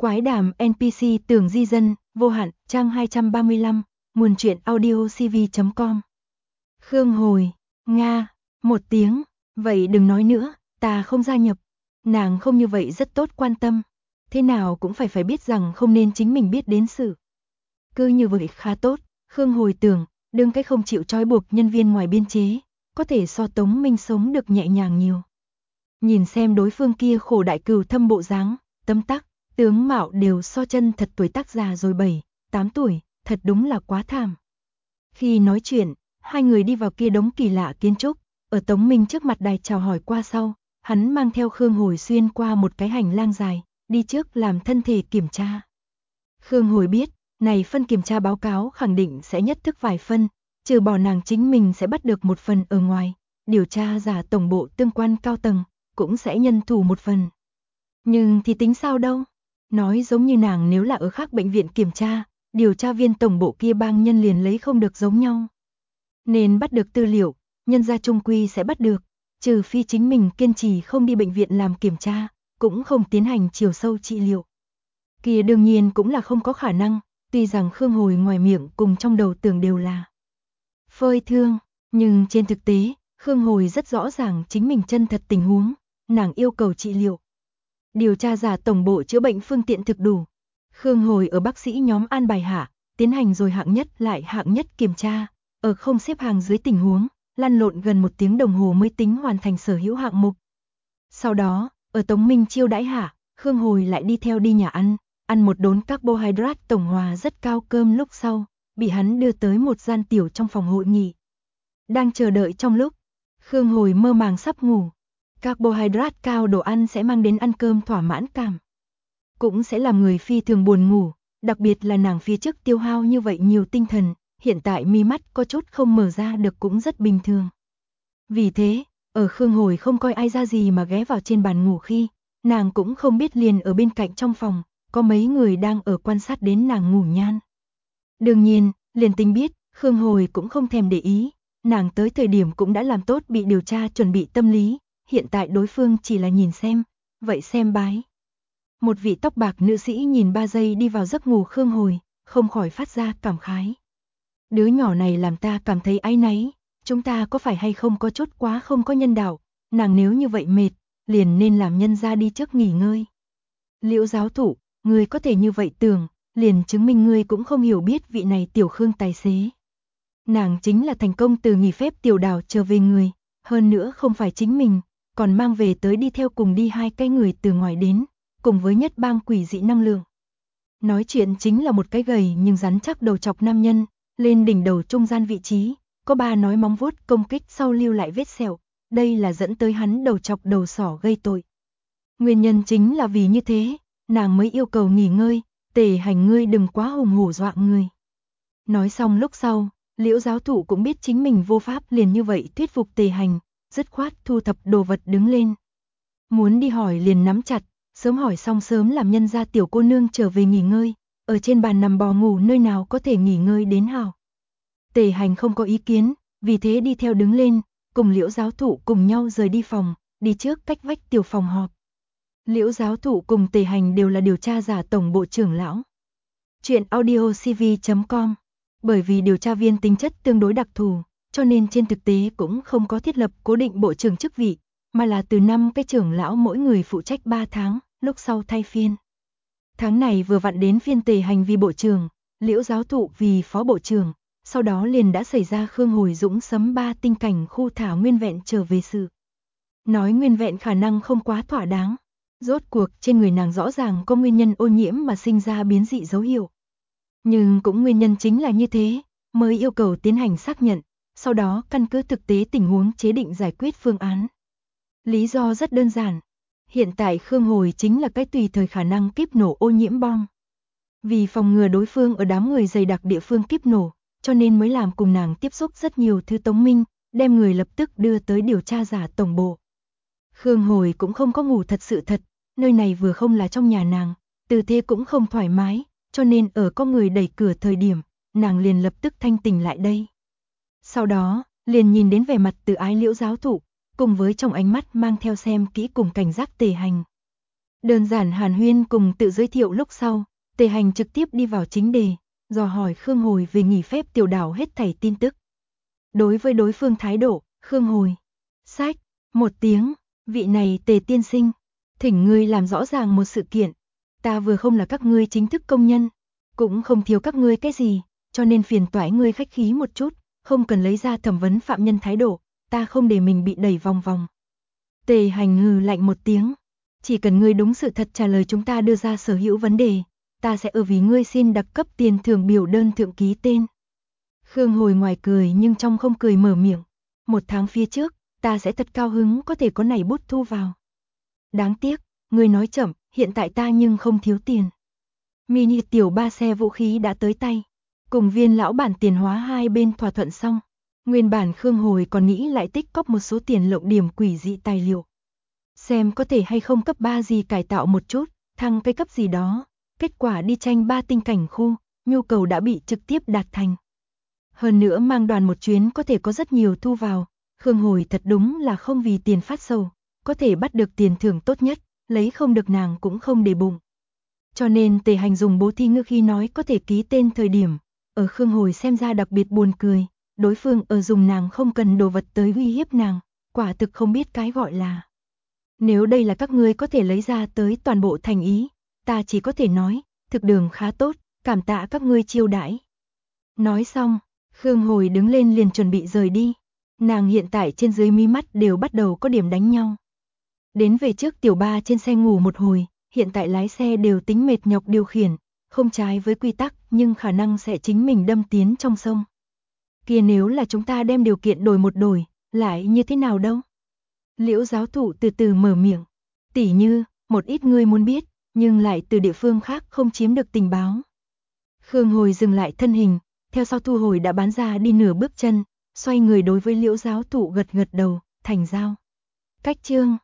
Quái đàm NPC Tường Di Dân, vô hạn, trang 235, nguồn truyện audiocv.com. Khương Hồi, Nga, một tiếng, vậy đừng nói nữa, ta không gia nhập. Nàng không như vậy rất tốt quan tâm, thế nào cũng phải biết rằng không nên chính mình biết đến sự. Cứ như vậy khá tốt, Khương Hồi tưởng, đương cái không chịu trói buộc nhân viên ngoài biên chế, có thể so Tống Minh sống được nhẹ nhàng nhiều. Nhìn xem đối phương kia khổ đại cừu thâm bộ dáng, tấm tắc, tướng mạo đều so chân thật tuổi tác già rồi 7, 8 tuổi, thật đúng là quá thảm. Khi nói chuyện, hai người đi vào kia đống kỳ lạ kiến trúc, ở Tống Minh trước mặt đài chào hỏi qua sau, hắn mang theo Khương Hồi xuyên qua một cái hành lang dài, đi trước làm thân thể kiểm tra. Khương Hồi biết, này phân kiểm tra báo cáo khẳng định sẽ nhất thức vài phân, trừ bỏ nàng chính mình sẽ bắt được một phần ở ngoài, điều tra giả tổng bộ tương quan cao tầng, cũng sẽ nhân thủ một phần. Nhưng thì tính sao đâu? Nói giống như nàng nếu là ở khác bệnh viện kiểm tra, điều tra viên tổng bộ kia bang nhân liền lấy không được giống nhau. Nên bắt được tư liệu, nhân gia trung quy sẽ bắt được, trừ phi chính mình kiên trì không đi bệnh viện làm kiểm tra, cũng không tiến hành chiều sâu trị liệu. Kia đương nhiên cũng là không có khả năng, tuy rằng Khương Hồi ngoài miệng cùng trong đầu tưởng đều là phơi thương, nhưng trên thực tế, Khương Hồi rất rõ ràng chính mình chân thật tình huống, nàng yêu cầu trị liệu. Điều tra giả tổng bộ chữa bệnh phương tiện thực đủ. Khương Hồi ở bác sĩ nhóm an bài hạ, tiến hành rồi hạng nhất lại hạng nhất kiểm tra, ở không xếp hàng dưới tình huống, lăn lộn gần 1 tiếng đồng hồ mới tính hoàn thành sở hữu hạng mục. Sau đó, ở Tống Minh chiêu đãi hạ, Khương Hồi lại đi theo đi nhà ăn một đốn carbohydrate tổng hòa rất cao cơm lúc sau, bị hắn đưa tới một gian tiểu trong phòng hội nghị. Đang chờ đợi trong lúc, Khương Hồi mơ màng sắp ngủ. Carbohydrate cao đồ ăn sẽ mang đến ăn cơm thỏa mãn cảm. Cũng sẽ làm người phi thường buồn ngủ, đặc biệt là nàng phía trước tiêu hao như vậy nhiều tinh thần, hiện tại mi mắt có chút không mở ra được cũng rất bình thường. Vì thế, ở Khương Hồi không coi ai ra gì mà ghé vào trên bàn ngủ khi, nàng cũng không biết liền ở bên cạnh trong phòng, có mấy người đang ở quan sát đến nàng ngủ nhan. Đương nhiên, liền tính biết, Khương Hồi cũng không thèm để ý, nàng tới thời điểm cũng đã làm tốt bị điều tra chuẩn bị tâm lý. Hiện tại đối phương chỉ là nhìn xem, vậy xem bái. Một vị tóc bạc nữ sĩ nhìn 3 giây đi vào giấc ngủ Khương Hồi, không khỏi phát ra cảm khái. Đứa nhỏ này làm ta cảm thấy áy náy, chúng ta có phải hay không có chút quá không có nhân đạo, nàng nếu như vậy mệt, liền nên làm nhân ra đi trước nghỉ ngơi. Liễu giáo thụ, ngươi có thể như vậy tưởng, liền chứng minh ngươi cũng không hiểu biết vị này tiểu Khương tài xế. Nàng chính là thành công từ nghỉ phép tiểu đảo trở về người, hơn nữa không phải chính mình, còn mang về tới đi theo cùng đi 2 cái người từ ngoài đến, cùng với nhất bang quỷ dị năng lượng. Nói chuyện chính là một cái gầy nhưng rắn chắc đầu chọc nam nhân, lên đỉnh đầu trung gian vị trí, có 3 nói móng vuốt công kích sau lưu lại vết sẹo, đây là dẫn tới hắn đầu chọc đầu sỏ gây tội. Nguyên nhân chính là vì như thế, nàng mới yêu cầu nghỉ ngơi, Tề Hành ngươi đừng quá hùng hổ dọa người. Nói xong lúc sau, Liễu giáo thụ cũng biết chính mình vô pháp liền như vậy thuyết phục Tề Hành, dứt khoát thu thập đồ vật đứng lên. Muốn đi hỏi liền nắm chặt, sớm hỏi xong sớm làm nhân gia tiểu cô nương trở về nghỉ ngơi, ở trên bàn nằm bò ngủ nơi nào có thể nghỉ ngơi đến hảo. Tề Hành không có ý kiến, vì thế đi theo đứng lên, cùng Liễu giáo thụ cùng nhau rời đi phòng, đi trước cách vách tiểu phòng họp. Liễu giáo thụ cùng Tề Hành đều là điều tra giả tổng bộ trưởng lão. Chuyện audiocv.com. Bởi vì điều tra viên tính chất tương đối đặc thù, cho nên trên thực tế cũng không có thiết lập cố định bộ trưởng chức vị, mà là từ 5 cái trưởng lão mỗi người phụ trách 3 tháng, lúc sau thay phiên. Tháng này vừa vặn đến phiên Tề Hành vì bộ trưởng, Liễu giáo thụ vì phó bộ trưởng, sau đó liền đã xảy ra Khương Hồi Dũng sấm 3 tinh cảnh khu thảo nguyên vẹn trở về sự. Nói nguyên vẹn khả năng không quá thỏa đáng, rốt cuộc trên người nàng rõ ràng có nguyên nhân ô nhiễm mà sinh ra biến dị dấu hiệu. Nhưng cũng nguyên nhân chính là như thế, mới yêu cầu tiến hành xác nhận, sau đó căn cứ thực tế tình huống chế định giải quyết phương án. Lý do rất đơn giản, hiện tại Khương Hồi chính là cái tùy thời khả năng kíp nổ ô nhiễm bom. Vì phòng ngừa đối phương ở đám người dày đặc địa phương kíp nổ, cho nên mới làm cùng nàng tiếp xúc rất nhiều thứ Tống Minh, đem người lập tức đưa tới điều tra giả tổng bộ. Khương Hồi cũng không có ngủ thật sự thật, nơi này vừa không là trong nhà nàng, tư thế cũng không thoải mái, cho nên ở có người đẩy cửa thời điểm, nàng liền lập tức thanh tỉnh lại đây. Sau đó, liền nhìn đến vẻ mặt từ ái Liễu giáo thụ, cùng với trong ánh mắt mang theo xem kỹ cùng cảnh giác Tề Hành. Đơn giản hàn huyên cùng tự giới thiệu lúc sau, Tề Hành trực tiếp đi vào chính đề, dò hỏi Khương Hồi về nghỉ phép tiểu đảo hết thảy tin tức. Đối với đối phương thái độ, Khương Hồi sách một tiếng, vị này Tề tiên sinh, thỉnh ngươi làm rõ ràng một sự kiện, ta vừa không là các ngươi chính thức công nhân, cũng không thiếu các ngươi cái gì, cho nên phiền toái ngươi khách khí một chút, không cần lấy ra thẩm vấn phạm nhân thái độ, ta không để mình bị đẩy vòng vòng. Tề Hành hừ lạnh một tiếng, chỉ cần ngươi đúng sự thật trả lời chúng ta đưa ra sở hữu vấn đề, ta sẽ vì ngươi xin đặc cấp tiền thưởng biểu đơn thượng ký tên. Khương Hồi ngoài cười nhưng trong không cười mở miệng, 1 tháng phía trước, ta sẽ thật cao hứng có thể có này bút thu vào. Đáng tiếc, ngươi nói chậm, hiện tại ta nhưng không thiếu tiền. Mini tiểu 3 xe vũ khí đã tới tay, cùng Viên lão bản tiền hóa hai bên thỏa thuận xong. Nguyên bản Khương Hồi còn nghĩ lại tích cóp một số tiền lộng điểm quỷ dị tài liệu. Xem có thể hay không cấp 3 gì cải tạo một chút, thăng cái cấp gì đó. Kết quả đi tranh 3 tinh cảnh khu, nhu cầu đã bị trực tiếp đạt thành. Hơn nữa mang đoàn một chuyến có thể có rất nhiều thu vào. Khương Hồi thật đúng là không vì tiền phát sầu, có thể bắt được tiền thưởng tốt nhất, lấy không được nàng cũng không để bụng. Cho nên Tề Hành dùng bố thí ngữ khi nói có thể ký tên thời điểm, ở Khương Hồi xem ra đặc biệt buồn cười, đối phương ở dùng nàng không cần đồ vật tới uy hiếp nàng, quả thực không biết cái gọi là. Nếu đây là các ngươi có thể lấy ra tới toàn bộ thành ý, ta chỉ có thể nói, thực đường khá tốt, cảm tạ các ngươi chiêu đãi. Nói xong, Khương Hồi đứng lên liền chuẩn bị rời đi, nàng hiện tại trên dưới mí mắt đều bắt đầu có điểm đánh nhau. Đến về trước tiểu 3 trên xe ngủ một hồi, hiện tại lái xe đều tính mệt nhọc điều khiển, không trái với quy tắc nhưng khả năng sẽ chính mình đâm tiến trong sông. Kia nếu là chúng ta đem điều kiện đổi một đổi, lại như thế nào đâu? Liễu giáo thụ từ từ mở miệng, tỉ như, một ít người muốn biết, nhưng lại từ địa phương khác không chiếm được tình báo. Khương Hồi dừng lại thân hình, theo sau thu hồi đã bán ra đi nửa bước chân, xoay người đối với Liễu giáo thụ gật gật đầu, thành giao. Cách chương